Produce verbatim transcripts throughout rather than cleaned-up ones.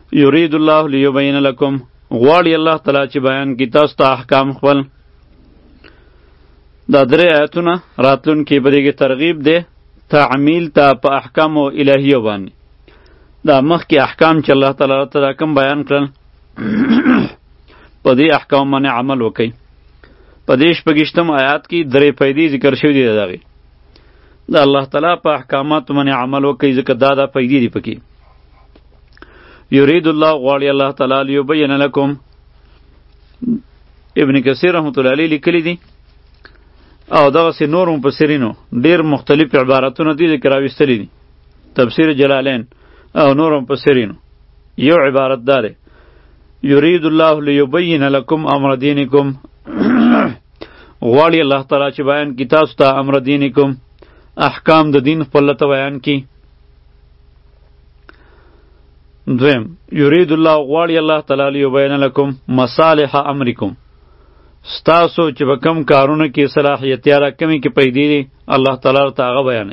یرید الله لیبین لکم غواړي الله تعالی چې بیان کی تاسو ته احکام خپل. دا درې آیتونه راتلونکي به دې کې ترغیب دی تعمیل ته په احکامو الهیو باندې. دا مخکې احکام چې الله تعالی ته دا کوم بیان کړل په دې احکام باندې عمل وکړئ. په دې شپږیشتم آیات کې درې فایدې ذکر شوي دي د هغې. د الله تعالی په احکاماتو باندې عمل وکړئ ځکه دا دا فایدې دي پکې. یرید الله غواړي الله تعالی لیبین لکم. ابن کثیر رحمت الله علیه لیکلی دي او دغسې نور مفسرینو ډېر مختلف عبارتونه دي ذکر راویستلي دي. تفسیر جلالین او نور مفسرینو یو عبارت دا دی یرید الله لیبین لکم امر دینکم غواړي الله تعالی چې بیان کی تاسو ته امر دینکم احکام د دین خپل ته بیان کی. دویم یرید الله غواړي الله تعالی لیبین لکم مصالح امرکم ستاسو چې به کم کارونه کې صلاحیت یا کمی کې پیدا دي الله تعالی ته هغه بیانوي.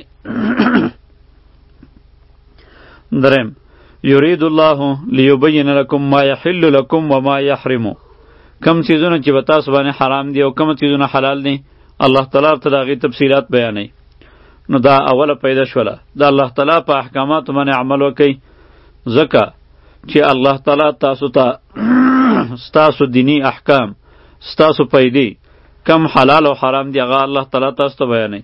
دریم یرید الله لیبین لکم ما یحل لکم و ما یحرم کم چیزونه چې به تاسو باندې حرام دي او کم چیزونه حلال دي الله تعالی ته د هغې تفصیلات بیانوي. نو دا اوله پیدا شوله د الله تعالی په احکاماتو باندې عمل وکئ ځکه چې الله تعالی تاسو ته ستاسو دینی احکام ستاسو پیدې کم حلال او حرام دی هغه الله تعالی تاسو ته بیانوي.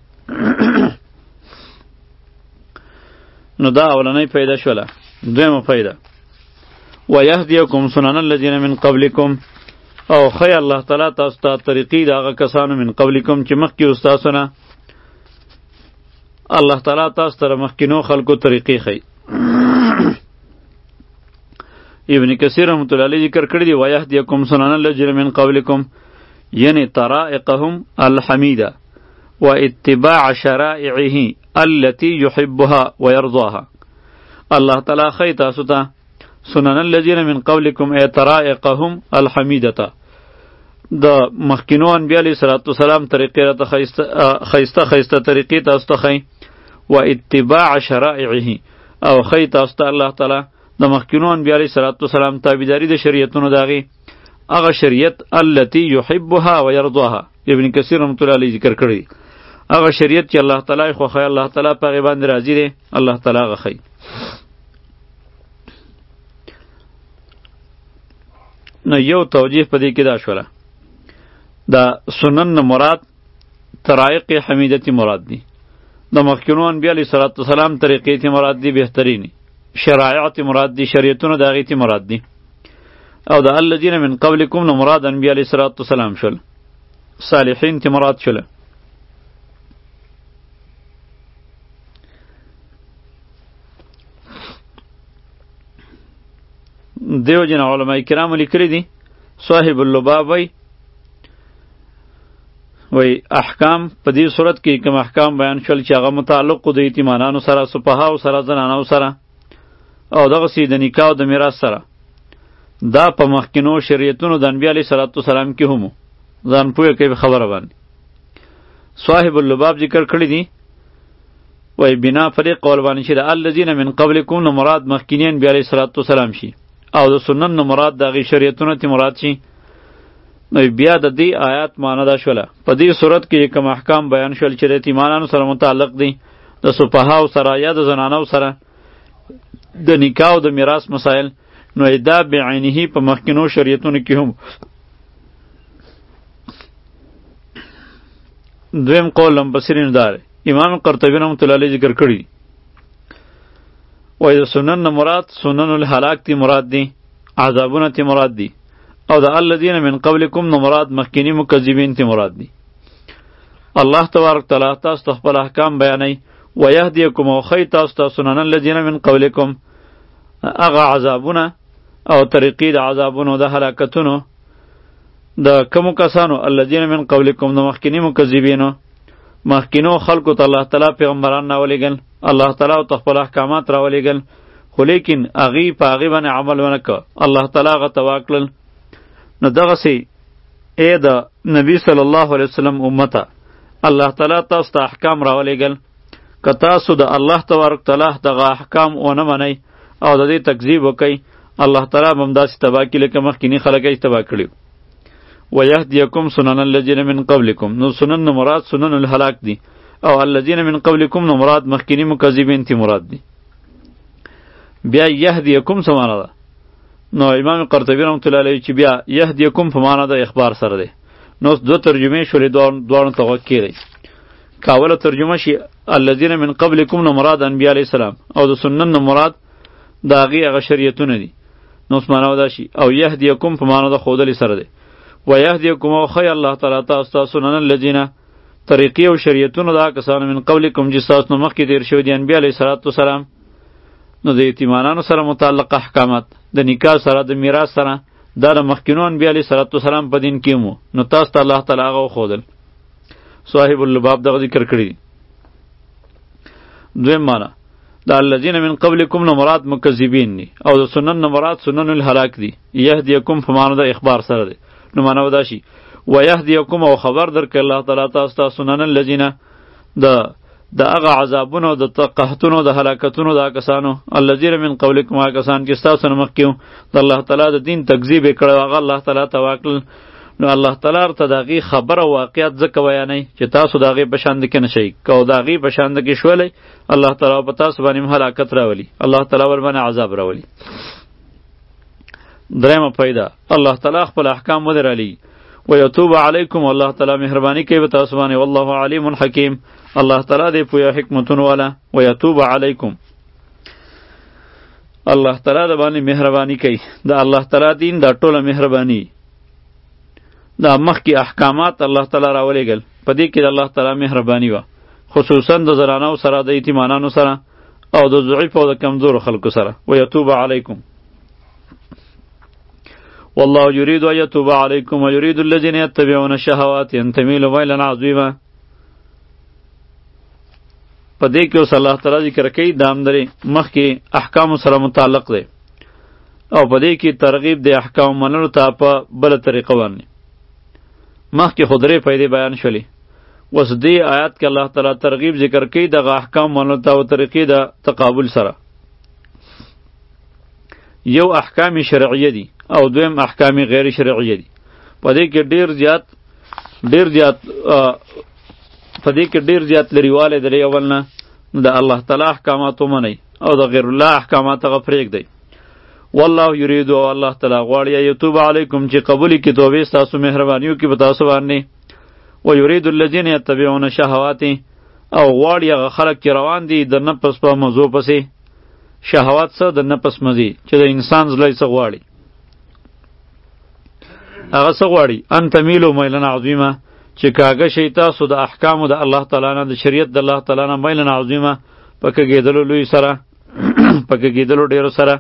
نو دا اولنۍ پیدا شوله. دویمه پیدا ویهدیکم سنن الذین من قبلکم او خی الله تعالی تاسو ته طریقې د هغه کسانو من قبلکم چې مخکې وو ستاسو نه. الله تعالی تاسو ته مخکینو خلکو طریقې ښیي. ابن کثیر رحمت الله علیه ذکر کړی دی ویهدیکم سنن الذین من قبلکم یعنی طرائقهم الحمیده و اتباع شرائعه التي يحبها ويرضاها. الله تعالی خی تاسو ته سنن الذین من قبلکم ای طرائقهم الحمیده د مخکینو انبیا علیه صلوات والسلام طریقې راته ښایسته ښایسته طریقې تاسو ته ښیي و اتباع شرائعه او خی تاسو ته الله تعالی د مخکینو انبیا علیه صلوات والسلام تابعداري د شریعتونو د هغې هغه شریعت التي یحبها و یرضاها. ابن کثیر رحمت الله علیه ذکر کړی دی هغه شریعت چې الله تعالی یې خوښوي الله تعالی په هغې باندې راضي دی الله تعالی هغه ښیي. نو یو توجیه په دې کې دا شوله دا سنن مراد طرائق حمیدتی مراد دی د مخکینو انبیا علیه صلوات والسلام طریقې تی مراد دی بهترینی شرایع تی مراد دی شریعتونه د هغې تی مراد دی او د الذین من قبلکم نو مراد انبیا علیه صلوات والسلام شول صالحین تی مراد شوله. دیو جن علماء کرام لیکلی دی صاحب اللباب وی وی احکام په دې صورت کې کوم احکام بیان شول چې هغه متعلق د یتیمانانو سره سپهاو سره زنانو سره او دغسې د نکاح او د میراث سره دا په مخکینو شریعتونو د انبیا علیه صلوات والسلام کې هم ځان پوهه کوي خبره باندې. صاحب اللباب ذکر کړی دی وی بنا پر دې قول باندې چې د الذین من قبلکم نو مراد مخکینی انبیا علیه صلوات والسلام شي او د سنن نو مراد د هغې شریعتونو تی مراد شي. نو بیا د دې آیات معنی دا شوله په دې صورت کې کوم احکام بیان شول چې د یتیمانانو سره متعلق دي د سپهاو سره یا د زنانو سره د نکاح او د میراث مسائل نو دا بعینه په مخکینو شریعتونو کې هم. دویم قول لمبصرین دار امام قرطبی رحمت الله علیه ذکر کړی وای د سنن مراد سنن الهلاک تی مراد دی عذابونه تی مراد دی او د الذین من قبلکم نو مراد مخکینی مکذبین تی مراد دی. الله تبارک تعالی تاسو ته خپل احکام بیانوي ویهدیکم او ښیي تاسو ته سنن الذین من قبلکم هغه عذابونه او طریقې د عذابونو د هلاکتونو د کومو کسانو الذین من قبلکم د مخکینی مکذبینو مخکینو خلکو ته الله تعالی پیغمبران راولېږل الله تعالی ته خپل احکامات راولېږل خو لیکن هغې په هغې باندې عمل ونه که الله تعالی هغه تباه کړل. نو دغسې ای د نبی صلی الله علیه وسلم امته الله تعالی تاسو ته احکام راولېږل که تاسو د الله تبارک تعالی دغه احکام ونه منئ او د دې تکذیب وکئ الله تعالی به هم داسې تباه کړي لکه مخکیني خلک یې تباه کړي. ویهدیکم سنن الذین من قبلکم، نو سنن نه مراد سنن الهلاک دي، او الذین من قبلکم نو مراد مخکینی مکذبین تی مراد دي. بیا یهدیکم څه معنا ده؟ نو امام قرطبی رحمۃ اللہ علیه چې بیا یهدیکم په معنا د اخبار سره دی. نو دو ترجمه شولې دوه ته غوږ کړئ. کاوله ترجمه شي الذین من قبلکم نو مراد انبیاء علیه السلام، او د سنن نو مراد د هغې هغه شریعتونه دي. نو اوس معنا دا شي او یهدیکم په معنا د ښودلې سره دی. ویهدیکم او ښیي الله تعالی تاسو ته سنن الذین طریقې او شریعتونه دا کسانو من قبلکم چې ستاسو نه مخکې تېر شوي دي انبیا علیه صلات وسلام. نو د یتیمانانو سره متعلق احکامات، د نکاح سره، د میراث سره، دا د مخکینو انبیا علیه صلات وسلام په دین کې مو، نو تاسو ته الله تعالی هغه وښودل. صاحب اللباب دغه ذکر کړي دي. دویم معنا د الذین من قبلکم نه مراد مکذبین دي، او د سنن نه مراد سنن الهلاک دي. یهدیکم په معنا د اخبار سره دی. نو معنا ودا شي ویهدیکم او خبر درکړي الله تعالی تاسو ته سنن الذین د د هغه عذابونو د قحطونو د هلاکتونو د کسانو الذین من قبلکم هغه کسان چې ستاسو نه مخکې د الله تعالی د دین تکذیب یې کړی، هغه الله تعالی ته واکړل. نو الله تعالی ورته د هغې خبره واقعیت ځکه بیانوي چې تاسو د هغې په شانده کې نه شئ. که د هغې په شانده کې شولی، الله تعالی په تاسو باندې هلاکت راولي، الله تعالی ورباندې عذاب راولي. درېیمه فایده الله تعالی خپل احکام ودرالي. ویتوب علیکم، الله تعالی مهرباني کوي په تاسو باندې. والله علیم حکیم، الله تعالی دې پوهه حکمتونه والا. ویتوب علیکم، الله تعالی د باندې مهرباني کوي. د الله تعالی دین دا ټوله مهرباني، دا مخکې احکامات الله تعالی راولېږل، په دې کې د الله تعالی مهرباني وه، خصوصا د زنانو سره، د یتیمانانو سره، او د ضعیف او د کمزورو خلکو سره. ویتوب علیکم والله یرید ان یتوب علیکم ویرید الذین یتبعون الشهوات ان تمیلوا میلا عظیما. په دې کې اوس الله تعالی ذکر کوي د همدرې مخکې احکامو سره متعلق دی، او په دې کې ترغیب د احکام منلو ته په بله طریقه باندې. مخکې خو درې فایدې بیان شولې، اوس دې آیات کې الله تعالی ترغیب ذکر کوي دغه احکام منلو ته او طریقې د تقابل سره. یو احکام شرعیه دي او دویم احکام غیر شرعیه دي. په دې کې ډیر زیات ډیر زیات په دې کې ډیر زیات لريواله دی. اول نه د الله تعالی احکامات ومنئ او د غیر الله احکامات هغه پرېږدئ. والله یرید، او الله تعالی غواړي یتوب علیکم چې قبول کړي توبې ستاسو، مهربانیو کې په تاسو باندې. و یرید الذین یتبعون الشهوات، او غواړي هغه خلک چې روان دي د نفس په موضوع پسې. شهوات څه؟ د نفس مزي چې د انسان زړه څه غواړي، هغه څه غواړي. ان تمیلوا میلا عظیما، چې کاږه شئ تاسو د احکامو د الله تعالی نه، د شریعت د الله تعالی نه، میلا عظیما، په کږېدلو لوی سره، په کږېدلو ډېرو سره.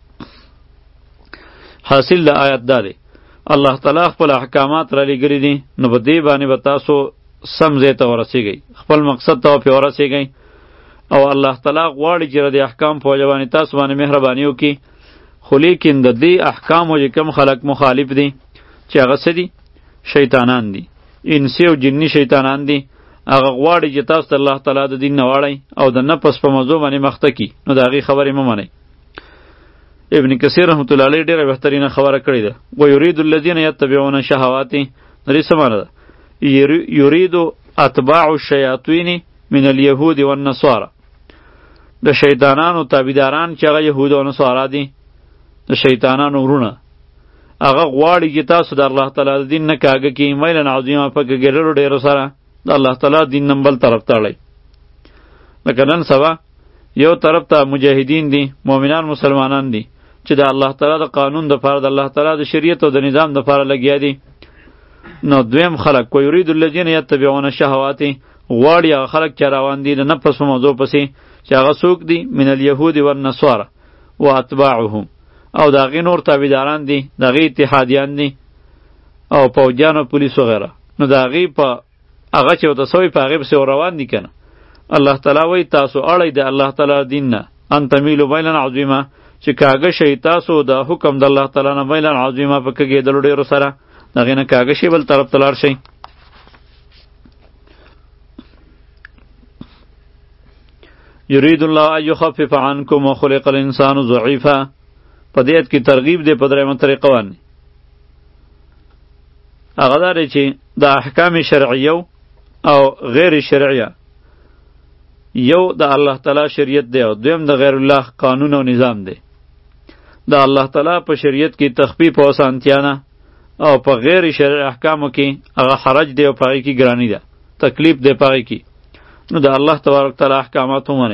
حاصل د آیت دا دی الله تعالی خپل احکامات را لېږلي دي، نو په دې باندې به تاسو سم ځای ته ورسېږئ، خپل مقصد ته پرې ورسېږئ. او الله تعالی غواړي چې د احکام په وجه باندې تاسو باندې مهرباني وکړي. خو لیکن د دې احکامو چې کوم خلک مخالف دي، چې هغه څه دي؟ شیطانان دي، انسی او جنی شیطانان دي. هغه غواړي چې تاسو د الله تعالی د دین نه واړئ او د نفس په موضوع باندې مخته کړي، نو د هغې خبرې مه منئ. ابن کثیر رحمت الله علیه ډیره بهترینه خبره کړې ده. و یرید الذین یتبعون الشهوات، دې څه معنی ده؟ یرید اتباع الشیاطین من الیهود والنصارى، د شیطانانو تابعداران چې هغه یهود او نصارا دي، د شیطانانو ورونه، هغه غواړي چې تاسو د الله تعالی د دین نه کاږه کړي، میلا عظیما، په کږېدلو ډېرو سره د الله تعالی دین نه بل طرف ته اړئ. لکه نن سبا یو طرف ته مجاهدین دي، مؤمنان مسلمانان دي، چې د الله تعالی د قانون دپاره، د الله تعالی د شریعت او د نظام دپاره لګیا دي. نو دویم خلک و یرید الذین یتبعون الشهوات، غواړي هغه خلک چې روان دي د نفس په موضوع پسې، چې هغه څوک دي؟ من الیهود والنصارى و اتباعهم، او د هغې نور تابعداران دي، د هغې اتحادیان دي، او پوجیان او پولیس وغیره. نو د هغې په هغه چې ورته سوی په هغې پسې روان دي که نه. الله تعالی وایي تاسو اړئ د الله تعالی دین نه، ان تمیلوا میلا عظیما، چې کاږه شئ تاسو د حکم د الله تعالی نه میلا عظیما، په کږېدلو ډېرو سره، د هغې نه کاږه شئ، بل طرف ته لاړ شئ. یرید الله ان یخفف عنکم وخلق الانسان ضعیفا، په دې کې ترغیب دی په درېمه طریقه باندې. هغه دا دی چې د احکام شرعیه او غیر شرعیه یو د الله تعالی شریعت دی او دویم د غیر الله قانون او نظام دی. د الله تعالی په شریعت کې تخفیف او اسانتیا نه او په غیر شرعي احکامو کې هغه حرج دی او پای کې ګرانی ده، تکلیف دی پای کې. نو د الله تبارک تعالی احکامات ومنئ.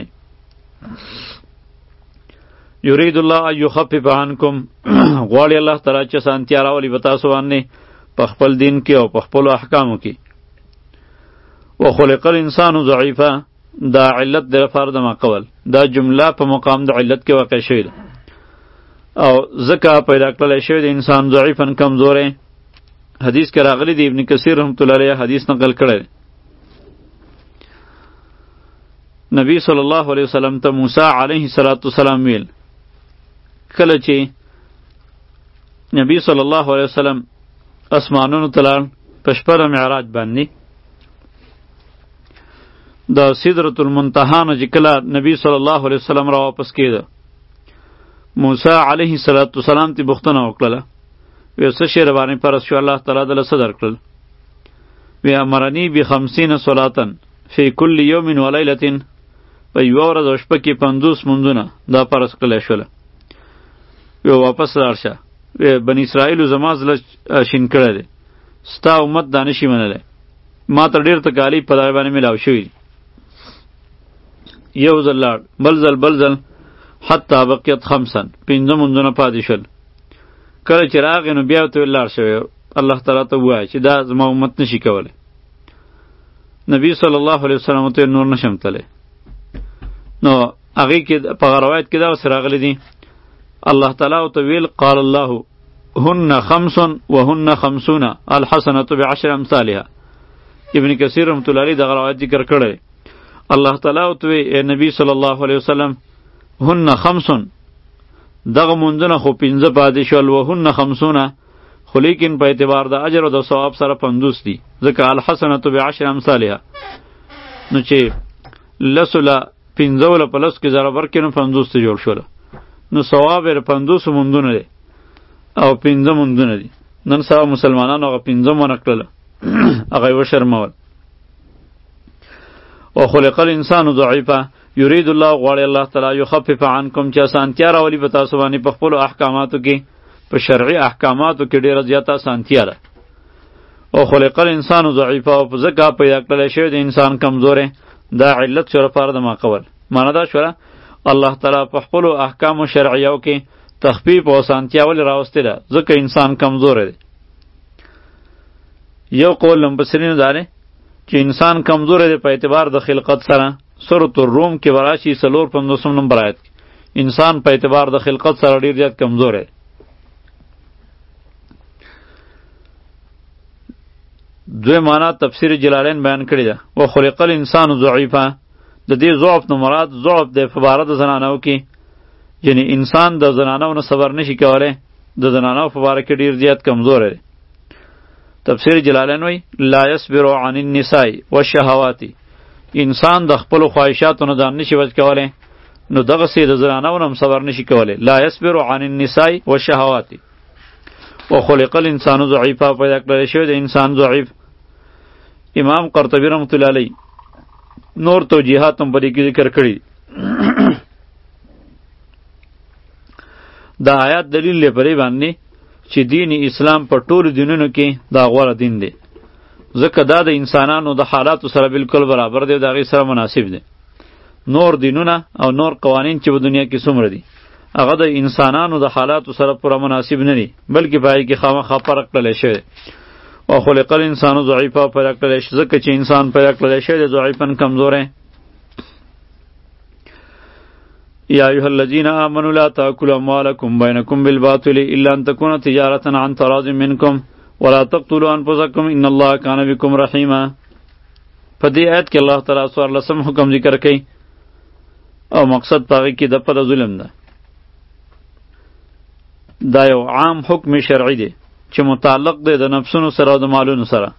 یرید الله ان یخفف عنکم غواړي الله تعالی چې اسانتیا راولي په تاسو باندې په خپل دین کې او په خپلو احکامو کې. وخلق الانسان ضعیفا دا علت د لپاره د ما قول دا جمله په مقام د علت کې واقع شوې ده او ځکه پیدا کړلی شوی د انسان ضعیفا کمزوری. حدیث کې راغلی دی، ابن کثیر رحمت الله علیه حدیث نقل کړی. نبی صلی الله علیه وسلم ته موسی علیه السلام ویل، کله چې نبی صلی الله علیه وسلم اسمانونو ته لاړ په شپه د معراج باندې، د سدرة المنتهی نه چې کله نبی صلی الله علیه وسلم را واپس کېده، موسی علیه السلام تی بختنه وکړله. وی څه شی ربانې پرس شو؟ الله تعالی دله څه درکړل؟ وی امرنی بخمسین صلاتن فی کل یوم و لیلة، په یوه ورځ او شپه کې پنځوس مونځونه دا پرس کړلی شوله. وی واپس لاړ شه، وی بني اسرائیلو زما زړه شین کړی دی، ستا امت دا نشي منلی، ما ته ډېر تکالیف په دغې باندې میلاو شوي دي. یو ځل لاړ، بل ځل بل ځل حتی بقیت خمسن پنځه مونځونه پاتې شول. کله چې راغی نو بیا ورته لاړ شوی، الله تعالی ته ووایه چې دا زما امت نشي کولی. نبی صلی الله علیه وسلم ته نور نشم تلی. نو هغې کې په روایت کې دا اوس راغلی دي، الله تعالی ورته ویل قال الله هن خمس وهن خمسون الحسنة بعشر امثالها. ابن کثیر رحمت الله علیه دغه روایت ذکر کړی. الله تعالی ورته وی ای نبی صلی الله علیه وسلم هن خمسون دغه مونځونه خو پنځه پاتې شول، وهن خمسونه خو لیکن په اعتبار د اجر او د ثواب سره پنځوس دي، ځکه الحسنة بعشر امثالها. نو چې لسو له پنځو له په لسو کې ضرب ورکړې نو پنځوس ته جوړ شوله. نو ثواب یې پنځوسو مونځونه دی او پنځه مونځونه دي. نن سبا مسلمانانو هغه پنځه ونه کړله، هغه یې وشرمول. وخلق الانسان ضعیفا یرید الله غواړي الله تعالی یخفف عنکم چې اسانتیا راولي په تاسو باندې په خپلو احکاماتو کې، په شرعي احکاماتو کې ډېره زیاته اسانتیا ده. او خلق الانسان ضعیفا او په ځکه پیدا کړلی شوی د انسان کمزوری، دا علت شو لپاره د ما قول. معنی دا شوله الله تعالی په خپلو احکامو شرعیو کې تخفیف او اسانتیا ولې راوستې ده؟ ځکه انسان کمزوری دی. یو قول مفسرینو دا دی چې انسان کمزوری دی په اعتبار د خلقت سره. سورة الروم کې وراشي څلور پنځوسم نمبر آیت کې انسان په اعتبار د خلقت سره ډېر زیات کمزوری دی. دوی معنا تفسیر جلالین بیان کړی ده. وخلق الانسان ضعیفا، د دې ضعف نه مراد ضعف دی په باره د زنانو کې، یعنی انسان د زنانو نه صبر نشي کولی، د زنانو په باره کې ډېر زیات کمزوری دی. تفسیر جلالین وی لا یصبر عن النساء والشهوات، انسان د خپل خواهشاتو نه ځان نشي بچ کولی، نو دغسې د زنانو نه هم صبر نشي کولی. لا یصبر عن النساء والشهوات. وخلق الانسان ضعیفا پیدا کړلی شوی د انسان ضعیف. امام قرطبی رحمت الله علیه نور توجیحات هم په دې کې ذکر کړي. دا آیات دلیل دی پرې باندې چې دین اسلام په ټولو دینونو کې دا غوره دین دی، ځکه دا د انسانانو د حالاتو سره بالکل برابر دی او د هغې سره مناسب دی. نور دینونه او نور قوانین چې په دنیا کې څومره دي هغه د انسانانو د حالاتو سره پوره مناسب نه دي، بلکې په هغې کې خامخا فرق کړلی شوی دی. وخلق الانسان ضعیفا پیدا کړلی شوی، ځکه چې انسان پیدا کړلی شوی دی ضعیفا کمزوری. یا ایها الذین آمنوا لا تأکلوا اموالکم بینکم بالباطل الا ان تکون تجارة عن تراض منکم ولا تقتلوا انفسکم ان الله کان بکم رحیما. په دې آیت کې الله تعالی څوارلسم حکم ذکر کوي او مقصد په هغې کې دفع د ظلم ده. دا یو عام حکم شرعي دی چې متعلق دی د نفسونو سره او د مالونو سره.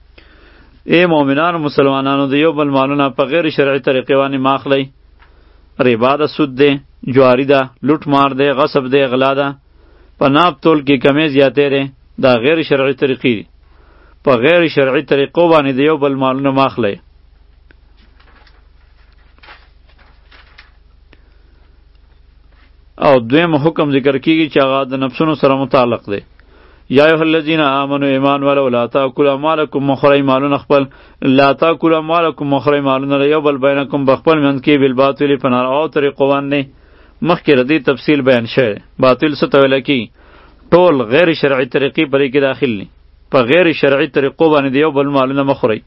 ای مؤمنانو مسلمانانو د یو بل مالونه په غیر شرعي طریقې باندې مه اخلئ ربا د سود دی، جواری ده، لوټ مار دی، غصب دی، غلا ده، په ناب تول کې کمی زیاتې دی، دا غیر شرعي طریقې دي. په غیر شرعي طریقو باندې د یو بل مالونه ماخلی. او دویم حکم ذکر کیږي چې هغه د نفسونو سره متعلق دی. یا ایها الذین آمنوا ایمان ولو لا تاکلوا اموالکم مخری مالونه خپل لا تاکلوا اموالکم مخری مالونه یو بل بینکم بخپل منځ کې بالباطل په ناروا طریقو باندې. مخکې ردی تفصیل بیان شوی. باطل څه ته ویل کی؟ ټول غیر شرعي طریقې پرې کې داخل دي. په غیر شرعي طریقو باندې یو بل مالونه مخری.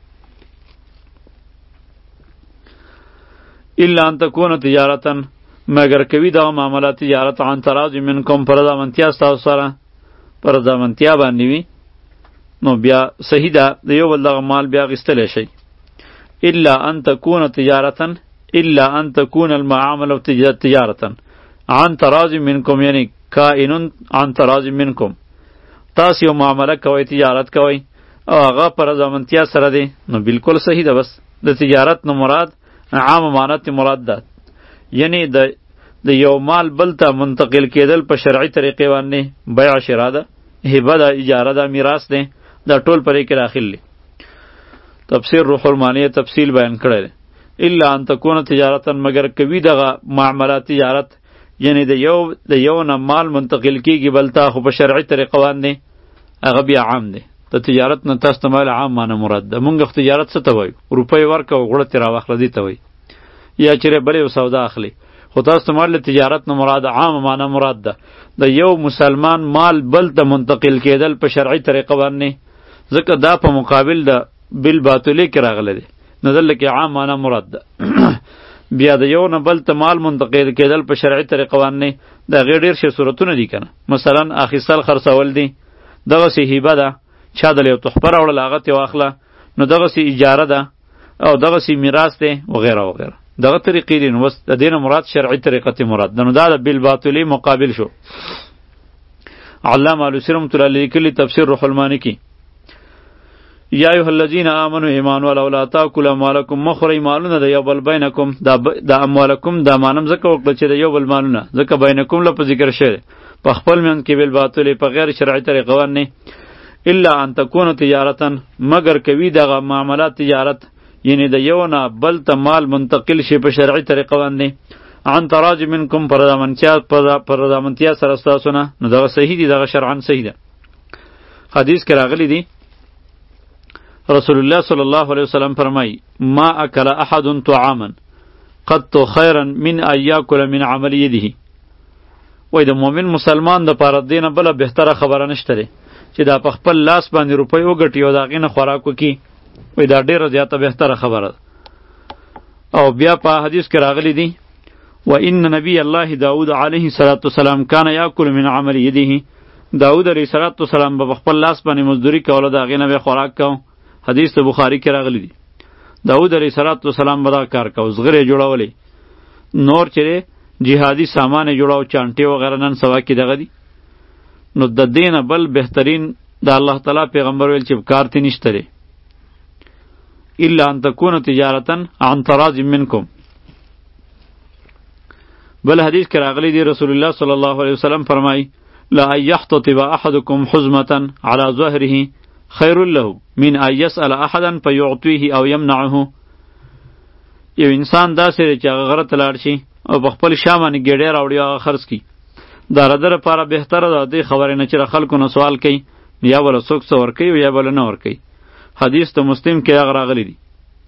الا ان تكون تجارتا، مگر کوي دا معاملات تجارت عن تراض منکم، پر ضمانتیا ستاسو سره پر ضمانتیا باندې وي، نو بیا صحیح ده د یو بل دغه مال بیا اخیستلی شي. الا ان تكون تجارتا، الا ان تكون المعامله تجارتا عن تراض منکم، یعنی کائن عن تراض منکم، تاسو یو معامله کوئ، تجارت کوئ او هغه پر ضمانتیا سره دی، نو بالکل صحیح ده. بس د تجارت نو مراد عام امانت مراد ده، یعنی د د یو مال بل ته منتقل کېدل په شرعي طریقې باندې، بیع شرا ده، هبه ده، اجاره ده، میراث ده، دا ټول پرې کې داخل دي. تفسیر روح المانیه تفصیل بیان کړی دی. الا ان تكون تجارتا، مگر کوي دغه معاملات تجارت، یعنی د یو د یو نه مال منتقل کیږي بل ته، خو په شرعي طریقه باندې، هغه بیا عام دی. د تجارت نه تاسو ته مال عام معنی مراد ده. مونږ تجارت څه ته وایو؟ روپۍ ورکه او غوړه ترې راواخله دې ته وایي، یا چیرې بلې یو سودا اخلي. خو تاسو ته مال تجارت نه مراد عام معنی مراد ده. د یو مسلمان مال بل ته منتقل کېدل په شرعي طریقه باندې، ځکه دا په مقابل د بالباطلې کې راغلی دی، نو دلته کې عام معنی مراد ده. بیا د یو نه بل ته مال منتقل کېدل په شرعي طریقه باندې د هغې ډېر شي صورتونه دي که نه. مثلا اخیستل خرڅول دي، دغسې هیبه ده، چا دله یو تحفه راوړله هغه ترې واخله، نو دغسې اجاره ده، او دغسې میراث دی، وغیره وغیره. دغه طریقې دي. نو بس د دې نه مراد شرعي طریقه مراد ده. نو دا د بالباطلې مقابل شو. علامه علوسي رحمة الله علیه لیکلي تفسیر روح المانی کې، یا ایها الذین آمنوا ایمان ولو لا تاکلوا اموالکم، مخری مالونه د یو بل بینکم، دا د اموالکم دا مانم ځکه وکړه چې د یو بل مالونه، ځکه بینکم لپاره ذکر شوی په خپل منځ کې بالباطل په غیر شرعي طریقه باندې. الا ان تكون تجارتا، مگر کوي دغه معاملات تجارت، یعنی د یو نه بل ته مال منتقل شي په شرعي طریقه باندې، عن تراض منکم، پر ضمانتیا پر ضمانتیا سره ستاسو نه، نو دغه صحیح دي، دغه شرعاً صحیح ده. حدیث کې راغلی دی، رسول الله صلی الله علیه وسلم فرمای ما اکل احد طعاما قط خیرا من ان یاکل من عمل یده. وای د مؤمن مسلمان د پاره دینه بل بهتره خبره نشته چې دا په خپل لاس باندې روپۍ وګټي او دا غینه خوراک وکي. وای دا ډیره زیاته بهتره خبره. او بیا په حدیث کې راغلی دی و ان نبی الله داود علیه السلام کان یاکل من عمل یده. داود علیه السلام په خپل لاس باندې مزدوری کوله، دا غینه به خوراک کو. حدیث ته بخاری کې راغلی دی. داود علیه السلام به دا کار کو، زغره جوړولې، نور چیرې جهادي سامان جوړاو، چانټې وغیره نن سوا کې دغه دي. نو د دینه بل بهترین د الله تعالی پیغمبر ویل چې کار تی نشته دی. الا ان تكون تجارتا عن تراض منکم. بل حدیث کې راغلی دی، رسول الله صلی الله علیه وسلم فرمای لا یحتطب احدکم حزمه على ظهره خیر له من ان یسأل احدا فیعطیه او یمنعه. یو انسان داسې دی چې هغه غره ته لاړ شي او په خپل شا باندې ګېډۍ راوړي او هغه خرڅ کړي، دا د ده لپاره بهتره ده دې خبرې نه چې له خلکو نه سوال کوي، یا به له څوک څه ورکوي او یا به له نه ورکوي. حدیث ته مسلم کې هغه راغلی دی.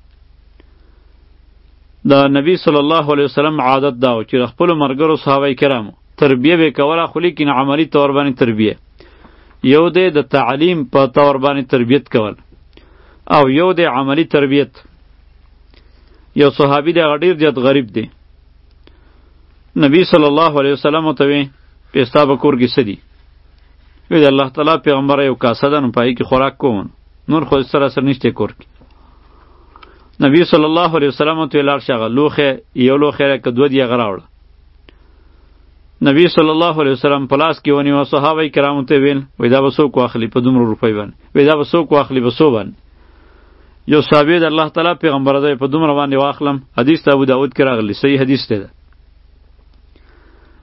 د نبی صلی الله علیه وسلم عادت دا و چې د خپلو ملګرو صحابه کرامو تربیه به یې کوله، خو لیکن عملي طور باندې تربیه. یو دی د تعلیم په طور باندې تربیت کول، او یو دی عملی تربیت. یو صحابي دی هغه ډېر زیات غریب دی. نبی صلی الله علیه وسلم ته وی پیستا به کور کې څه دي؟ وی د الله تعالی پیغمبر یو کاسه ده، نو پای کې خوراک کوم، نور خو سره سره نشته کور کې. نبی صلی الله علیه وسلم ته لاړ شغه لوخه یو لوخه کې دوه دی غراوړه. نبی صلی الله علیه وسلم پلاس کې ونی او صحابه کرامو ته ویل وای دا به څوک واخلي په دومره روپۍ باندې؟ وای دا به څوک واخلي په څو باندې؟ یو صحابي د الله تعالی پیغمبر دی په دومره باندې واخلم. حدیث ته ابو داود کې راغلی، صحیح حدیث دی.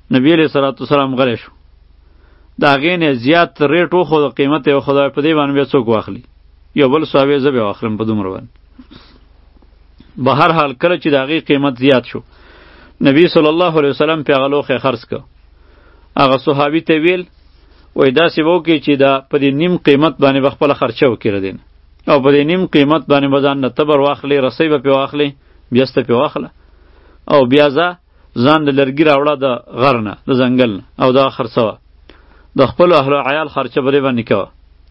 نبی علیہ الصلوۃ والسلام غلی شو. د هغې نه زیات ریټ وښود، قیمت یې وښود، په دې باندې بیا څوک واخلي؟ یو بل صحابي زه بیا واخلم په دومره باندې. به هر حال کله چې د هغې قیمت زیات شو، نبی صلی الله علیه وسلم پې هغه لوښی خرڅ کړ. هغه صحابي ته ویل وایي داسې به وکړئ چې دا په دې نیم قیمت باندې به خپله خرچه وکړي ردین، او په دې نیم قیمت باندې به ځان نه تبر واخلې، رسۍ به پې واخلې، بیسته پې واخله، او بیا ځه ځان د لرګي راوړه د غر نه، د ځنګل نه، او دا خرڅوه، د خپلو اهل و عیال خرچه به دې باندې کوه.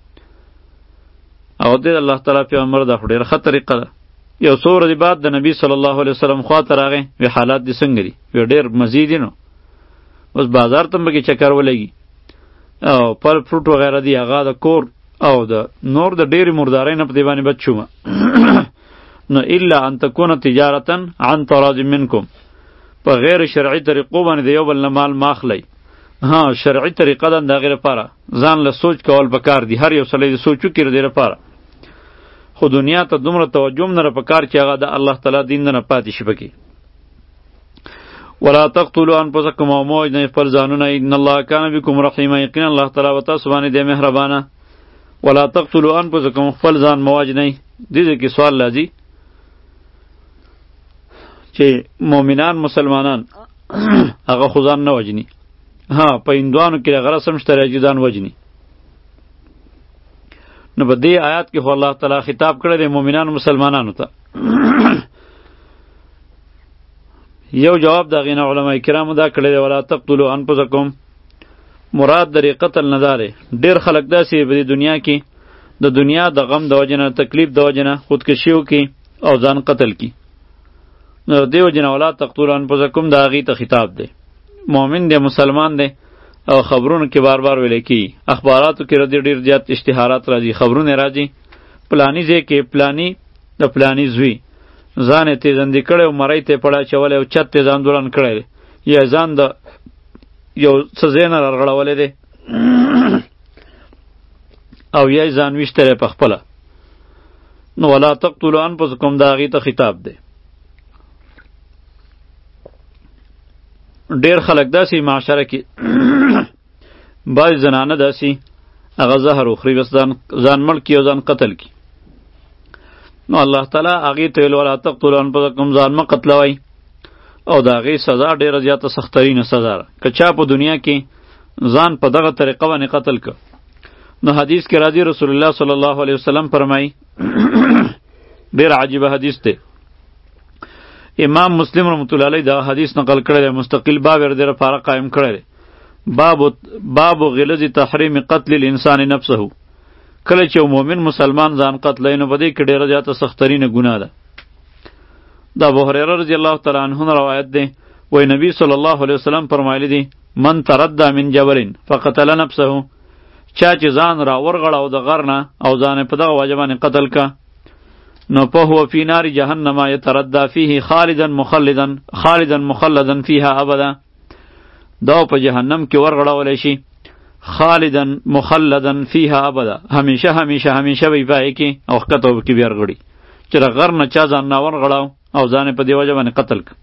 او دې الله تعالی پیغمبر دا خو ډېره ښه طریقه ده. یو څو ورځې بعد د نبي صلی الله علیه وسلم خوا ته راغی، وی حالات دې څنګه دي؟ وی ډېر مزې دي نو، اوس بازار ته مګې چکر ولګي او پل فروټ وغیره دي، هغه د کور او د نور د ډېرې مردارۍ نه په دې باندې بد شومه. نو الا ان تکونه تجارتا عن تراض منکم، په غیر شرعي طریقو باندې د یو بل نه مال ماخلی. ها شرعي طریقه ده د هغې لپاره ځان له سوچ کول پکار دي، هر یو سړی د سوچ وکړي د دې لپاره. خو دنیا ته دومره توجه هم نه پکار چې هغه د الله تعالی دین نه پاتې شي پکې. ولا تقتلوا انفسکم، او مه وژنئ خپل ځانونه، ان الله کان بکم رحیما، یقینا الله تعالی به تاسو باندې دی مهربانه. ولا تقتلوا انفسکم، خپل ځان مه وژنئ. دې ځای کې سوال راځي چې مؤمنان مسلمانان هغه خو ځان نه وژني. ها په هندوانو کې هغه رسم شته چې ځان وژني. نو په دې آیات کې خو الله تعالی خطاب کړی دی مؤمنانو مسلمانانو ته. یو جواب د غینه علماء کرامو دا کړی دی ولا تقتلوا انفسکم، مراد درې قتل نه داره. ډېر خلک داسې په دې دنیا کې د دنیا د غم د وجې نه، تکلیف د وجې نه خودکشي وکړي او ځان قتل کړي. نو دې وجې نه ولا تقتلوا انفسکم د هغې ته خطاب دی. مؤمن دی، مسلمان دی، او خبرونو کې بار بار ویل کېږي، اخباراتو کې راځي، ډېر زیات اشتهارات راځي، خبرونه راځي، پلانی ځای کې پلانی د پلانی زوی ځان یې تیزندي کړی او مرۍ ته یې پړی اچولی او چت یې ځان دوران کړی دی، یا ځان د یو څه ځای نه رغړولی دی او یا یې ځان ویشتلی په خپله. نو ولا تقتلوا انفسکم د هغې ته خطاب دی. ډېر خلک داسې معاشره کې بعضې زنانه داسې هغه زهر وخوري، بس ځان ځان مړ کړي او ځان قتل کړي. نو الله تعالی هغې ته ویل ولا تقتلوا انفسکم، ځان مه قتلوئ، او د هغې سزا ډېره زیاته سخترینه سزا ده. که چا په دنیا کې ځان په دغه طریقه باندې قتل کړ، نو حدیث کې راځي رسول الله صلی الله علیه وسلم فرمایي، ډېر عجیبه حدیث دی. امام مسلم رحمت الله علیه دا حدیث نقل کړی دی، مستقل باب یې دې لپاره قایم کړی دی. باب باب غلظ تحریم قتل الانسان نفسه، کله چې مؤمن مسلمان ځان قتلوي نو په دې کې ډېره زیاته سخترینه ګناه ده. د ابو هریره رضی الله تعالی عنه روایت دی، وایي نبی صلی الله علیه وسلم فرمایلی دی من تردى من جبل فقتل نفسه، چا چې ځان را ورغړاو د غر نه او ځان په دغه وجه باندې قتل کا، نو په هو فی نار جهنم یتردى فیه خالدا مخلدا خالدا مخلدا فیها ابدا، دا په جهنم کې ورغړولی شي خالدا مخلدا فیها ابدا، همیشه همیشه همیشه به یې پای کې او ښکته به کې بیا رغړي، چې د غر نه چا ځان نه ورغړاو او ځان یې په دې وجه باندې قتل که.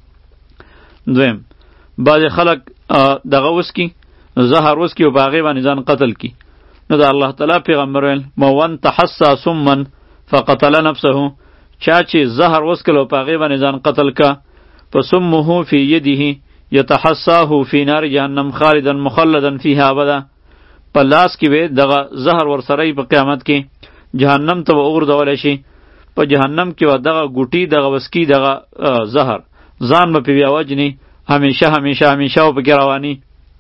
دویم بعضې خلک دغه وسکي زهر وسکي او په هغې باندې ځان قتل کي. نو د الله تعالی پیغمبر ویل من تحسا سما فقتل نفسه، چا چې زهر وسکل او په هغې باندې ځان قتل که، فسمه فی یده یتحساه فی نار جهنم خالدا مخلدا فیها ابدا، په لاس کې به دغه زهر ورسره په قیامت کې جهنم ته به وغورځولی شي، په جهنم کې به دغه ګوټي دغه وسکي دغه زهر ځان به پې بیا وجني، همیشه همیشه همیشه به پکې رواني.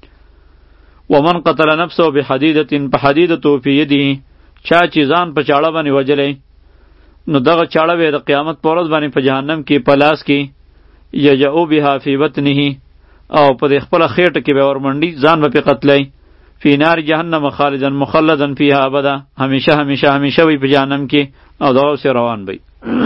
ومن قتل نفسه بحدیدة فحدیدته فی یده، چا چې ځان په چاړه باندې وجلی نو دغه چاړه به د قیامت په ورځ باندې په جهنم کې په لاس کې یجعو بها فی بطنه، او په دې خپله خېټه کې به ورمنډي، ځان به پې قتلی، فی نار جهنم خالدا مخلدا فیها ابدا، همیشه همیشه همیشه وي په جهنم کې او دغسې روان وي.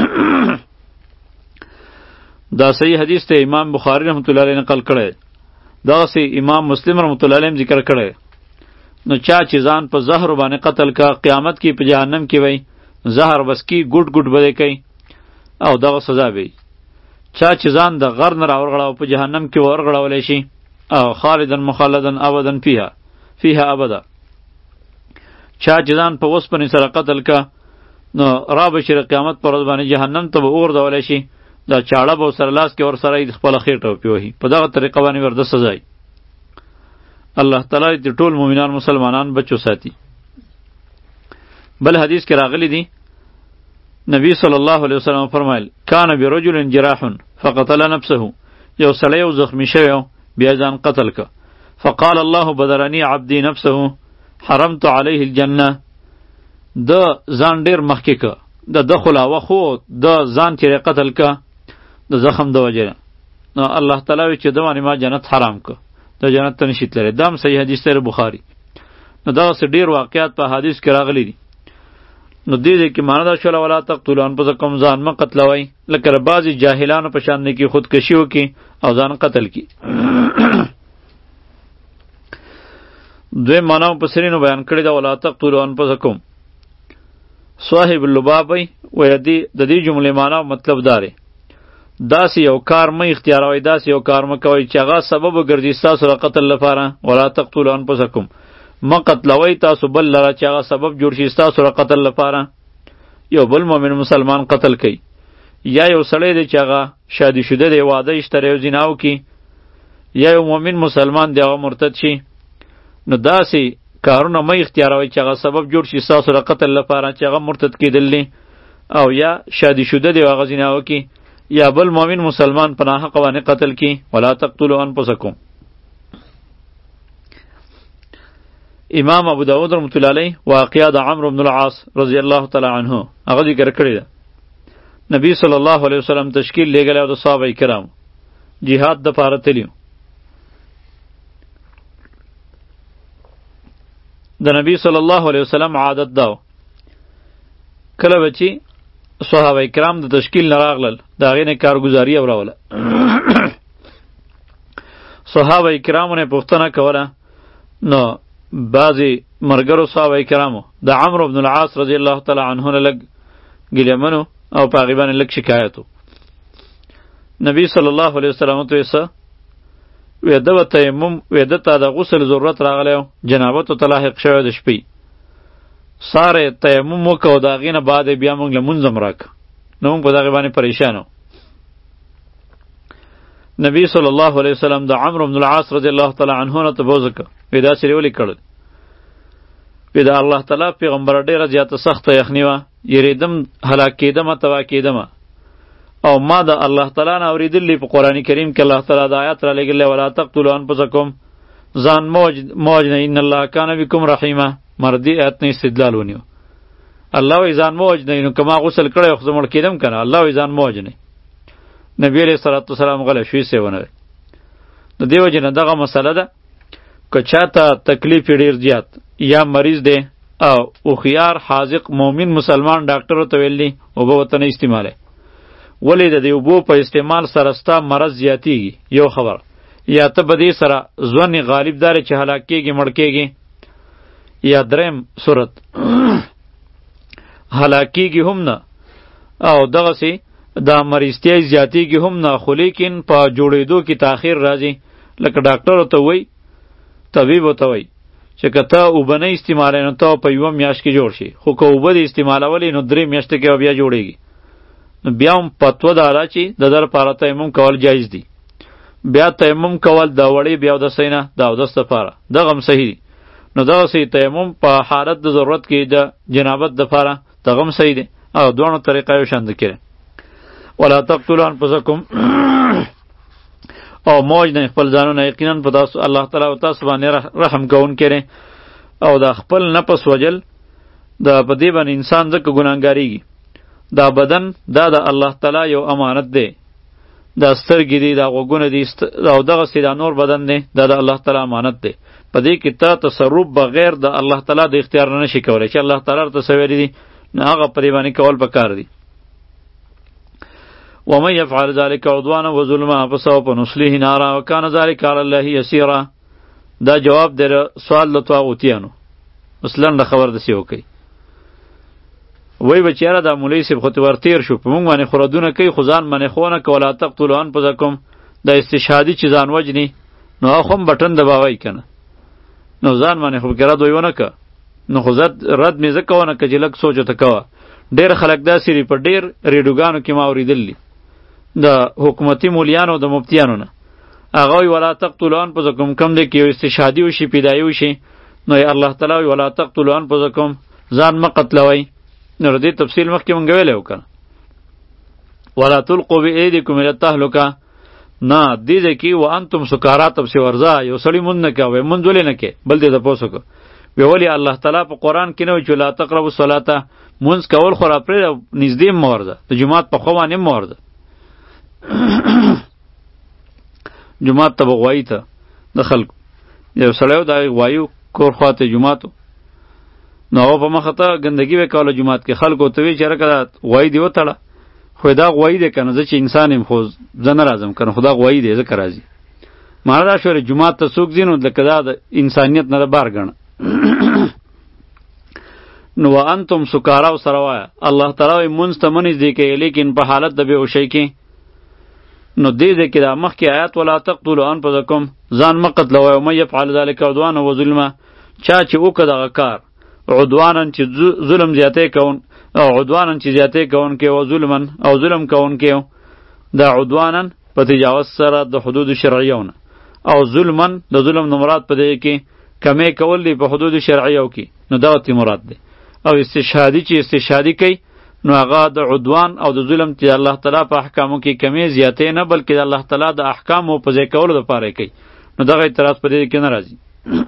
دا صحیح حدیث ته امام بخاری رحمت الله علیه نقل کړی، دغسې امام مسلم رحمت الله علیه ذکر کړی. نو چا چې ځان په زهر باندې قتل کا، قیامت کې په جهنم کې وي، زهر بسکی ګوټ ګوټ به کوي او دغه سزا وي. چا چې ځان د غر نه راورغړاو په جهنم کې ورغړولی شي، او خالدا مخلدا ابدا فيها فيها ابدا. چا چې ځان په وسپنې سره قتل کا نو را بشي قیامت پر ورځ باندې جهنم ته به اور دولی شي، دا چاړه به ورسره لاس کې ورسره یې خپله خېټه وپې وهي، په دغه طریقه باندې ورده سزا وي. الله تعالی دې ټول مؤمنان مسلمانان بچو ساتي. بل حدیث کې راغلی دی نبی صلی الله علیه وسلم فرمایل کان برجل جراح فقتل نفسه، یو سړی یو زخمی شوی بیا ځان قتل که، فقال الله بدرنی عبدی نفسه حرمت علیه الجنه، د ځان ډیر مخکې که د ده خلاوه خو د ځان چې قتل که د زخم د وجې نه، نو الله تعالی وی چې د باندې ما جنت حرام که، د جنت ته نشي تللی. دا هم صحیح حدیث دی بخاري. نو دغسې ډیر واقعات په حدیث کې راغلي دي. نو دې دې کې معنا دا شوله ولا تقتلوا انفسکم، ځان مه قتلوئ، لکه بعضې جاهلانو په شان دی کې خودکشي وکړي او ځان قتل کړي. دویم معنا مفسرینو بیان کړې ده ولا تقتلوا انفسکم. صاحب اللباب وی ویدی د دې جملې معنا مطلب داره داسې یو کار مه اختیاروئ، داسې یو کار مه کوئ چې هغه سبب وګرځي ستاسو د قتل لپاره. ولا تقتلوا انفسکم، مه قتلوئ تاسو بل لره چې هغه سبب جوړ شي ستاسو د قتل لپاره. یو بل مؤمن مسلمان قتل کوي، یا یو سړی دی چې هغه شادي شده دی، واده یې شته یو زنا وکړي، یا یو مؤمن مسلمان دی هغه مرتد شي، نو داسې کارونه مه اختیاروئ چې هغه سبب جوړ شي ستاسو د قتل لپاره چې هغه مرتد کېدل دی، او یا شادي شده دی هغه زنا وکړي، یا بل مؤمن مسلمان په ناحقه باندې قتل کړي. ولا تقتلوا انفسکم. امام ابو داود رحمۃ اللہ علیہ واقعہ د عمرو بن العاص رضی الله تعالی عنه هغه ذکر کړی ده. نبی صلی الله علیه وسلم تشکیل لګل او د صحابه کرام jihad د پاره تلیو. د نبی صلی الله علیه وسلم عادت دا کله بچی صحابه کرام د تشکیل نه راغلل دا غینه کارګزاری اوروله. صحابه کرامو نه پوښتنه کوله، نو بعضی مرګرو صحابه کرامو د عمرو بن العاص رضی الله تعالی عنه نه لګ ګلیمنو او پاغي باندې لګ شکایتو. نبی صلی الله علیه وسلم ته وسه وېده و تیمم وېده ته د غسل ضرورت راغلی، جنابت ته لاحق شوی د شپې، ساره تیمم وکړو، د هغې نه بعد بیا موږ له مونځ هم راکړه، نو موږ په دغې باندې پریشان وو. نبی صلی الله علیه وسلم د عمرو بن العاص رضی الله تعالی عنه نه تپوس وکړه، وی داسې یې ولې کړل؟ وی د الله تعالی پیغمبره ډېره زیاته سخته یخني وه، یېرېدم هلاک کېدمه تباه کېدمه، او ما د الله تعالی نه اورېدلي په قرآن کریم کې الله تعالی د آیات رالیږلی ولا تقتلوا انفسکم، ځان مه وژنئ ان الله کان بکم رحیمه. مردی آیت نه استدلال ونیو. الله وی ځان مه وژنئ، نو که ما غسل کړی خو زه مړ کېدم که نه، الله وی ځان مه وژنئ. نبی علیه صلات وسلام غلی شوی سی ونه وی. د دې وجې نه دغه مسله ده که چاته تکلیف یې ډېر زیات یا مریض دی او هوښیار حاذق مؤمن مسلمان ډاکټرو ته ویل دي اوبه ورته نه استعمالوئ. ولې د دې اوبو په استعمال سره ستا مرض زیاتیږي یو خبر، یا ته به دې سره ځوانې غالب داره چې هلاک کېږي مړ کېږي، یا دریم صورت هلاکیږي هم نه او دغسې دا مریضتیا زیاتیږي هم نه، خو لیکن په جوړېدو کې تاخیر راځي. لکه ډاکټر ورته وایي، طبیب ورته وایي چې که ته اوبه نه استعمالوې نو ته په یوه میاشت کې جوړ شي، خو که اوبه دې استعمالولې نو درې میاشتې کې بیا جوړېږي. نو بیا هم فتوه دا ده چې د ده لپاره تیمم کول جایز دي. بیا تیمم کول د وړې بیا اودسۍ نه د اودس دپاره دغه هم صحیح دي. نو دغسې تیمم په حالت د ضرورت کې د جنابت دپاره دغه هم صحیح دی، او دواړو طریقه یو شان ده کړې. ولا تقتلوا انفسکم، او موج نه خپل ځانونه، یقینا په تاسو الله تعالی او تاسو باندې رحم کوونکی دی. او د خپل نفس وجل د په دې باندې انسان ځکه ګناهګاریږي. دا بدن دا د الله تعالی یو امانت دی، دا سترګې دي، دا غوږونه دي، او دغسې دا نور بدن دی، دا د الله تعالی امانت دی. په دې کې ته تصرف بغیر د الله تعالی د اختیار نه نشي کولی، چې الله تعالی ورته څه ویلي دي نو هغه په دې باندې کول پکار دي. ومن یفعل ذلک عدوانا وظلما فسوف نصلیه نارا وکان ذلک علی الله یسیرا. دا جواب دی سوال د طاغوتیانو. مثلا د خبر دسی وکړي وای بچیاره دا مولوی صاحب خو ته ورتیر شو، په موږ باندې خوردونه کوي خو ځان باندې خو نه کوه. ولا تقتلوا انفسکم، دا استشهادي چې ځان وجني نو هغه هم بټن دباوی کنه نو ځان باندې خو کې رد ویونه که نو خو زد رد مې ځکه ونه که چې لږ سوچ ورته کوه. ډېر خلک داسې دي په ډېر ریډیوګانو کې ما اورېدلي د حکومتي مولیانو د مفتیانو نه هغه وایي ولا تقتلوا انفسکم کم دی کې یو استشهادي وشي پیدایي وشي نو الله تعالی وایي ولا تقتلوا انفسکم ځان مه قتلوئ. نو د دې تفصیل مخکې مونږ ویلی و که ولا تلقوا بایدیکم الی التهلکه نه دې ځای کې وانتم سکارا تپسې ورځه یو سړي مونځ نه کوه مونځ ولې نه کې بل دې تپوس وکړه وی ولې الله تعالی په قرآن کې نه وایي چې لا تقربوا الصلاة مونځ کول خو را پرېږده نږدې مه ورځه د جومات په خوا باندې مه ورځه جومات ته به غوایي ته د خلکو یو سړی و د هغې غوایي کور خواته جومات و نو هغه په مخه ته ګندګي به کوله جومات کې خلکو ته وایي چې هلکه دا غوایي دې وتړه خو دا غوایي دی که نه زه چې انسان یم خو زه نه راځم که نه خو دا غوایي دی ځکه راځي معنا دا شوې جومات ته څوک ځي نو لکه دا د انسانیت نه د بار ګڼه نو وانتم سکارا و سره وایه الله تعالی وایي مونځ ته مه نږدې کوئ لیکن په حالت د بېهوشۍ کې نو دې ځای کې دا مخکې آیات ولا تقتلوا انفسکم ځان مه قتلوئ ومن یفعل ذلک عدوانا و ظلما چا چې وکړه دغه کار عدوانا چې ظلم زیاتی کون او عدوانا چې زیاتی کوونکی او ظلما او ظلم کوونکی دا عدوانا په تجاوز سره د حدود شرعیونه او ظلما د ظلم نه مراد په دې کې کمی کول دی په حدود شرعیو کې نو دغه تی مراد دی او استشهادي چې استشهادي کوي نو هغه د عدوان او د ظلم چې الله تعالی په احکامو کې کمی زیاتې نه بلکې د الله تعالی د احکامو په ځای کولو دپاره کوي نو دغه اعتراض په دې کې نه راځي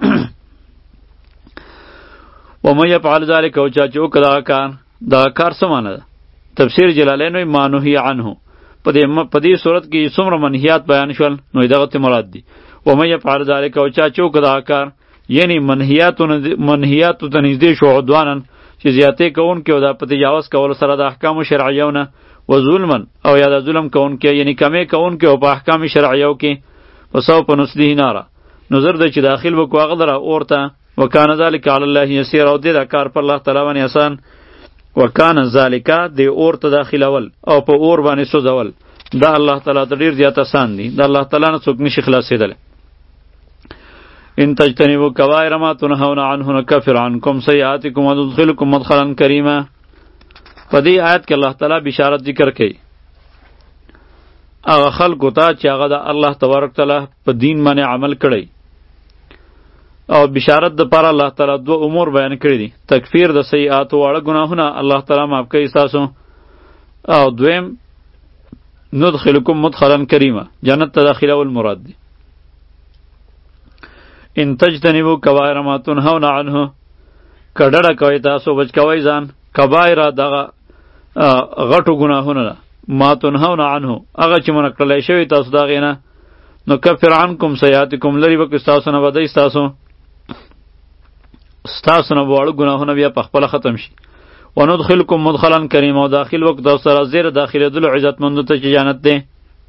ومن یفعل ذلک او چا چې وکړه دغه کار دغه کار څه معنی ده تفسیر جلالین وایي ما نهی عنه په دې په دې صورت کې څومره منهیات بیان شول نو دغه ته مراد دي ومن یفعل ذلک او چا چې وکړه دغه کار یعنی منهیات منهیات ته نږدې شو عدوانن چې زیاتې کوونکي او د په تجاوز کولو سره د احکامو شرعیو نه و ظلما او یا د ظلم کوونکي یعنی کمی کوونکي او په احکام شرعیو کې وسوف نصلیه نارا نظر د چې داخل وکړو هغه دره اور ته وکانه ذلک علی الله یسیر او دې دا کار پر الله تعالی باندې آسان وکانه ذالک دې اور ته داخلول او په اور باندې سوځول دا الله تعالی ته ډیر زیات آسان دي دا الله تعالی نه څوک نشي خلاصېدل ان تجتنبوا کبائر ما تنهون عنه نکفر عنکم سیئاتکم وندخلکم مدخلا کریما په دې آیت کې الله تعالی بشارت ذکر کوي هغه خلکو ته چې هغه د الله تبارک تعالی په دین باندې عمل کړی او بشارت د پر الله تعالی دو امور بیان کړی دي تکفیر د سیئات او اړه ګناهونه الله تعالی معاف کوي تاسو او دویم ندخلکم مدخلا کریما جنت ته داخله ول مراد دي ان تجتنبوا کبائر ما تنهون عنه کډړه کوي تاسو بچ کوي ځان کبائر دغه غټو ګناهونه ما تنهون عنه هغه چې مونږ کړلای شوی تاسو دا غینه نو کفر عنکم سیئاتکم لری وک تاسو نه بدای تاسو تاسو نه وړ ګناهونه بیا په خپل ختم شي وندخلکم مدخلا کریما او داخل وک تاسو سره زیر داخله دل عزت مند ته جنت ده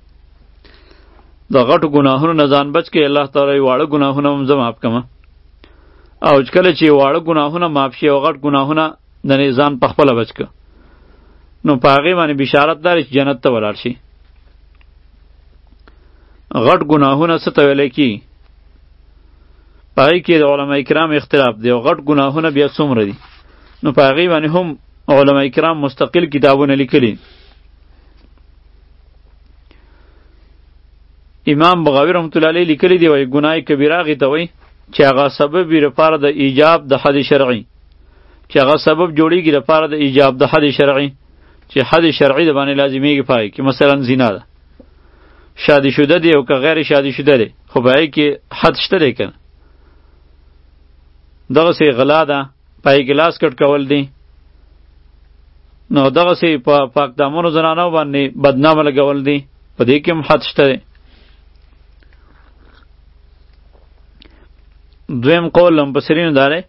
د غټو ګناهونو نه ځان بچ کې الله تعالی واړه ګناهونه هم زه معاف کړم او کله چې واړه ګناهونه معاف شي او غټ ګناهونه د ځان په خپله بچ کړه نو په هغې باندې بشارت دار چې جنت ته ولاړ شي غټ ګناهونه څه ته ویلی کېږي په هغې کې د علما کرام اختلاف دی او غټ ګناهونه بیا څومره دي نو په هغې باندې هم علما کرام مستقل کتابونه لیکلي امام بغاوی رحمت الله علیه لیکلی دی وای ګناه کبیره هغې ته وای چې هغه سبب وي لپاره د ایجاب د حد شرعي چې هغه سبب جوړیږي لپاره د ایجاب د حد شرعي چې حد شرعي د باندې لازمیږي پای کې مثلا زنا ده شادي شده دی او که غیر شادي شده دی خو پای کې حد شته دی کنه دغه سي غلا ده پای ګلاس کټ کول دی نو دغه سي په پاک دامنو زنانو باندې بدنامه لګول دی په دې کې هم حد شته دی دویم قول لمبسرین داره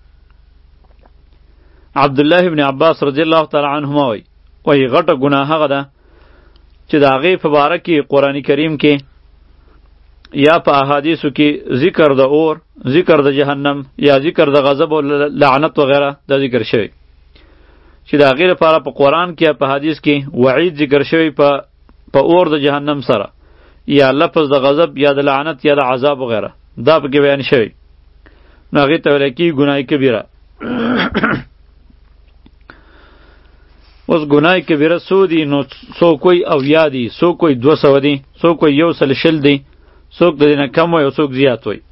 عبدالله ابن عباس رضی الله تعالی عنهما وی وی غټه ګناه هغه ده چې د هغې په باره کې قرآن کریم کې یا په احادیثو کې ذکر د اور ذکر د جهنم یا ذکر د غضب او لعنت وغیره دا ذکر شوی چې د هغې لپاره په قرآن کې یا په حدیث کې وعید ذکر شوی په په اور د جهنم سره یا لفظ د غضب یا د لعنت یا د عذاب وغیره دا پکې بیان شوی نو هغې ته ویلی کېږي ګناه کبیره. اوس ګناه کبیره څو دي نو څوک وایي اویا دي، څوک وایي دوه سوه دي، څوک وایي یو سل شل دي، څوک د دې نه کم وایي او څوک زیات وایي.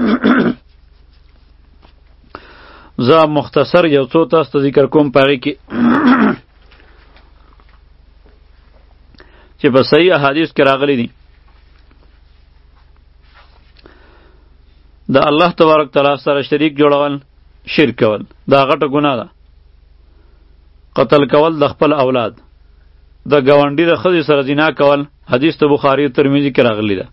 زه مختصر یو څو تاسو ته ذکر کوم په هغې کې چې په صحیح احادیث کې راغلی دي. د الله تبارک تعالی سره شریک جوړول شرک کول دا غټه ګناه ده. قتل کول د خپل اولاد، د ګاونډي د ښځې سره زنا کول حدیث د بخاري او ترمذي کې راغلی ده.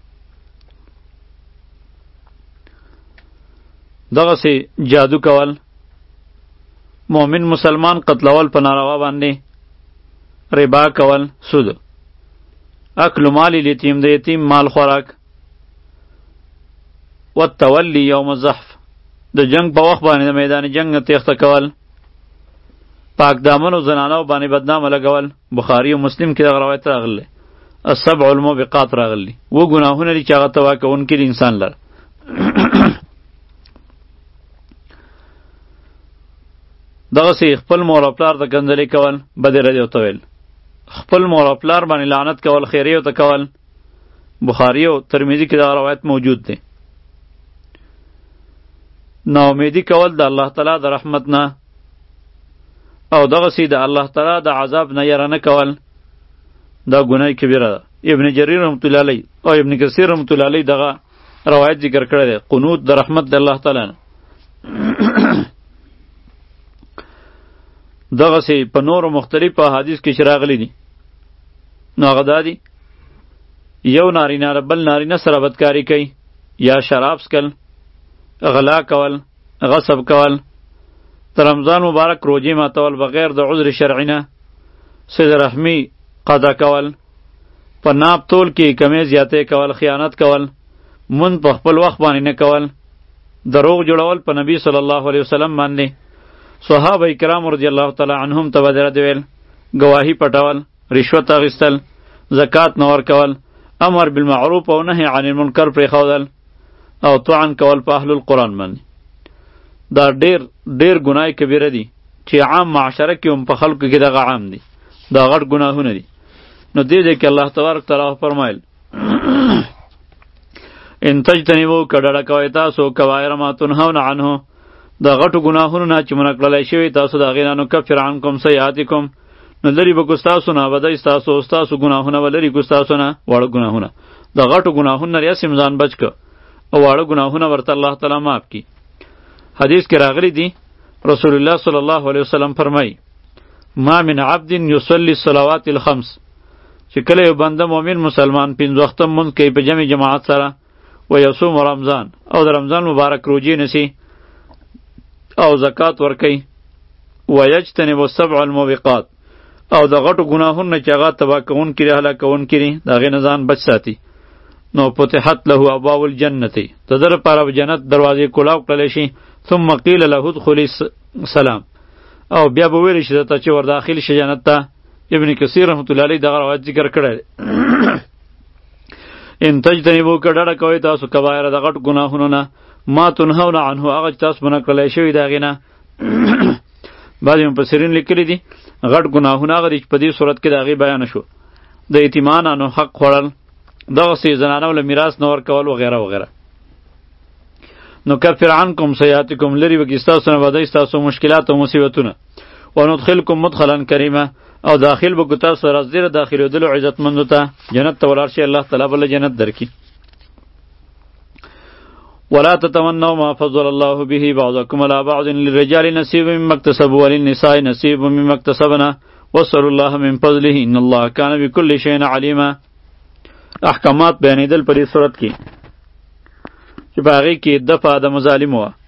دغسې جادو کول، مؤمن مسلمان قتلول په ناروا باندې، ربا کول، سود، اکل مال الیتیم د یتیم مال خوراک، والتولی یوم الزحف د جنگ په وخت باندې د میدان جنگ نه تیښته کول، پاک دامنو زنانو باندې بدنامه لګول. بخاري او مسلم کې دغه روایت راغلی. السبع الموبقات راغلی. و ګناهونه دي چې هغه تباه کوونکي دي انسان لره. دغسې خپل مور او پلار ته کنځلې کول، بدې ردې ورته ویل، خپل مور او پلار باندې لعنت کول، خیرې ورته کول. بخاري او ترمذي کې دغه روایت موجود دی. ناامیدي کول د الله تعالی د رحمت نه او دغسې د الله تعالی د عذاب نه یره نه کول دا ګناه کبیره ده. ابن جریر رحمت الله علیه او ابن کثیر رحمت الله علیه دغه روایت ذکر کړی دی، قنوت د رحمت د الله تعالی نه. دغسې په نورو مختلف احادیث کې چې راغلي دي نو هغه دا دي یو نارینه له بل نارینه سره بدکاري کوي، یا شراب څکل، غلا کول، غصب کول، د رمضان مبارک روجې ماتول بغیر د عذر شرعي نه، صله رحمي قضا کول، په ناپ تول کې کمی زیاتې کول، خیانت کول، مونځ په خپل وخت باندې نه کول، دروغ جوړول په نبی صلی الله علیه وسلم باندې، صحابه کرام رضی الله تعالی عنهم ته بدره دیول، گواهی پټول، رشوت اخیستل، زکات نه ورکول، امر بالمعروف او نهی عن المنکر پرېښودل او طعن کول په اهل القرآن باندې. دا ډیر ډیر ګناه کبیره دي چې عام معاشره کې هم په خلکو کې دغه عام دي، دا غټ ګناهونه دي. نو دې دې کې الله تبارک تعالی فرمایل ان تجتنبوا کډړه کوئ تاسو کبایر ما تنهون عنه، دا غټو ګناهونو نه چې منع کړلی شوي تاسو د هغې نه نکفر عنکم سیئاتکم، نو لرې به کړو ستاسو نه بدۍ ستاسو، ستاسو ګناهونه به لرې کړو ستاسو نه واړه ګناهونه. د غټو ګناهونو نه ریاسې ځان بچ که او واړه ګناهونه ورته الله تعالی معاف کړي. حدیث کې راغلی دی رسول الله صلی الله علیه وسلم فرمایي ما من عبد یصلی الصلوات الخمس، چې کله یو بنده مؤمن مسلمان پنځه وخته مونځ کوي په جمع جماعت سره، و یصوم رمضان او د رمضان مبارک روجې نیسي او زکات ورکوي، و یجتنب السبع الموبقات او د غټو ګناهونو نه چې هغه تباه کوونکي دي، هلاکوونکي دي، د هغې نه ځان بچ ساتي، نو فتحت له ابواب الجنة، د ده لپاره به جنت دروازې کولاو کړلی شي. ثم قیل له ادخلي سلام، او بیا به ویلی شي درته چې ور داخل شي جنت ته. ابن کثیر رحمت الله علیه دغه روایت ذکر کړی دی. ان تجتنبوا که ډډه کوئ تاسو کبایر د غټ ګناهونو نه، ما تنهون عنه هغه چې تاسو منع کړلی شوي د هغې نه. بعضې مفسرین لیکلي دي غټ ګناهونه هغه دي چې په دې صورت کې د هغې بیان شو، د یتیمانو حق خوړل، دغسې زنانو له میراث نه ورکول وغیره وغیره. نو کفر عنکم سیئاتکم، لرې به کړي ستاسو نه بدۍ ستاسو مشکلات او مصیبتونه، وندخلکم مدخلا کریمه، او داخل به کړو تاسو رازدیره داخلېدلو عزتمندو ته، جنت ته ولاړ شئ، الله تعالی به له جنت درکړي. ولا تتمنوا ما فضل الله به بعضكم على بعض، للرجال نصيب مما اكتسبوا وللنساء نصيب مما اكتسبنا واسألوا الله من فضله ان الله كان بكل شيء عليما. احکامات بیانېدل په دې صورت کې چې په هغې کې دفع د مظالمو وه.